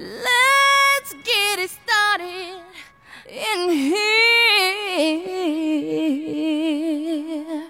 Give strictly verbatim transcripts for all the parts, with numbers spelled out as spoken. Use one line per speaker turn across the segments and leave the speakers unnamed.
Let's get it started in here.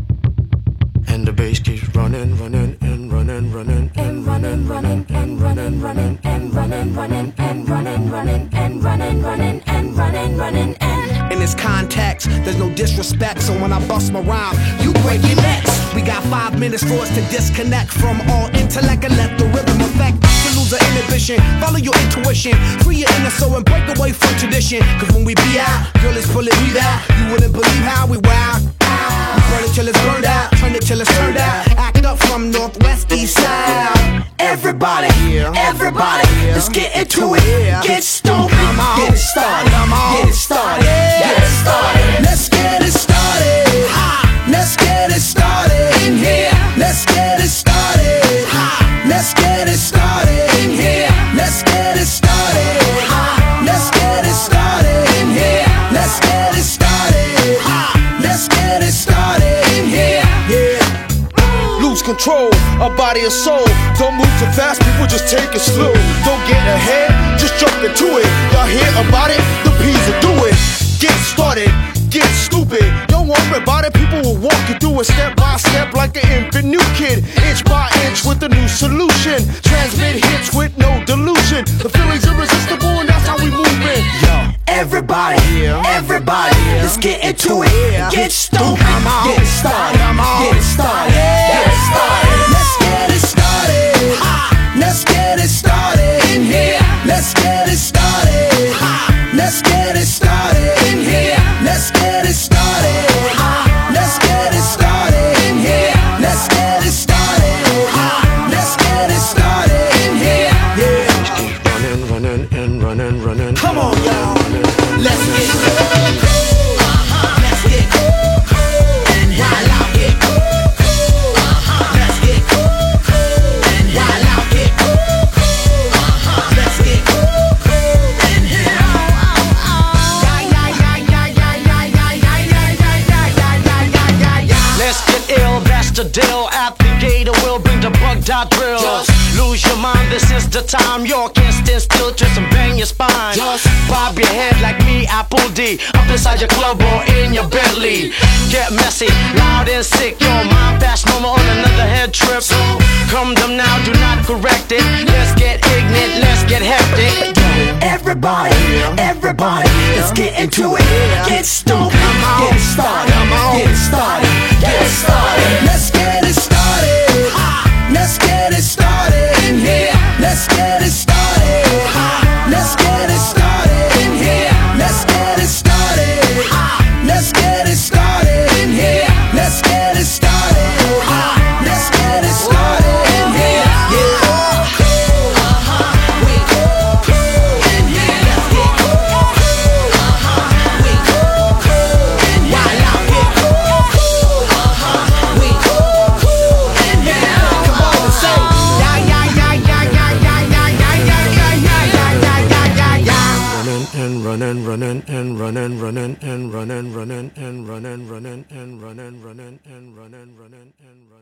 And the bass keeps running, running, and running, running, and running, running, and running, running, and running, running, and running, running, and running, running, and running, running, and
in this context, there's no disrespect, so when I bust my rhyme, you break your necks. We got five minutes for us to disconnect from all intellect and let the rhythm affect. To lose the inhibition, follow your intuition, free your inner soul and break away from tradition. Cause when we be out, girl, it's pulling me out. You wouldn't believe how we wow. We burn it till it's burned out, turn it till it's turned out. Act up from northwest, east side. Everybody, everybody, let's get into it. Get stupid, get it started, get it started, get it started. Let's get it started. Let's get it started in here. Let's get it started. Let's get it started in here. Let's get it started. Let's get it started in here. Let's get it started. Let's get it started in here. Yeah.
Lose control of body and soul. Don't move too fast, people just take it slow. Don't get ahead, just jump into it. Y'all hear about it? The P's will do it. Get started, get stupid. Don't worry about it, people will walk you through it step by step like an infant new kid. Inch by inch with a new solution. Transmit hits with no delusion. The feeling's irresistible and that's how we move it.
Yo, everybody, everybody, let's get into it. Get stupid, get it started, get it started, get it started. Let's get it started. Let's get it started in here. Let's get it started. Let's get it started in here. Let's get it started. Let's get it started in here. Let's get it started. Let's get it started in here. Yeah.
keep running, running, and running, running.
Come on, y'all. Let's get cool. Let's get cool. And while I get cool. Let's get cool. And while I get cool. Let's get cool. And here.
Let's get ill, that's the deal. At the gate, we'll bring the bug dot drill. Just lose your mind, this is the time. You can't stand still, twist and bang your spine. Just bob your head like me, Apple D. Up inside your club or in your Bentley. Get messy, loud and sick. Your mind fast, mama on another head trip. So come them now, do not correct it. Let's get ignorant, let's get hectic.
Everybody, everybody, let's get into it. Get stupid, get it started, get it started, get it started. Let's get it started. Let's get it started in here. Let's get it started. Let's get it started in here. Let's get it started. Let's get it started in here. Let's get it started. Let's get it started in here. Yeah.
Running, running, and running, running, and running, running, and running, running, and running, running, and running, running, and running.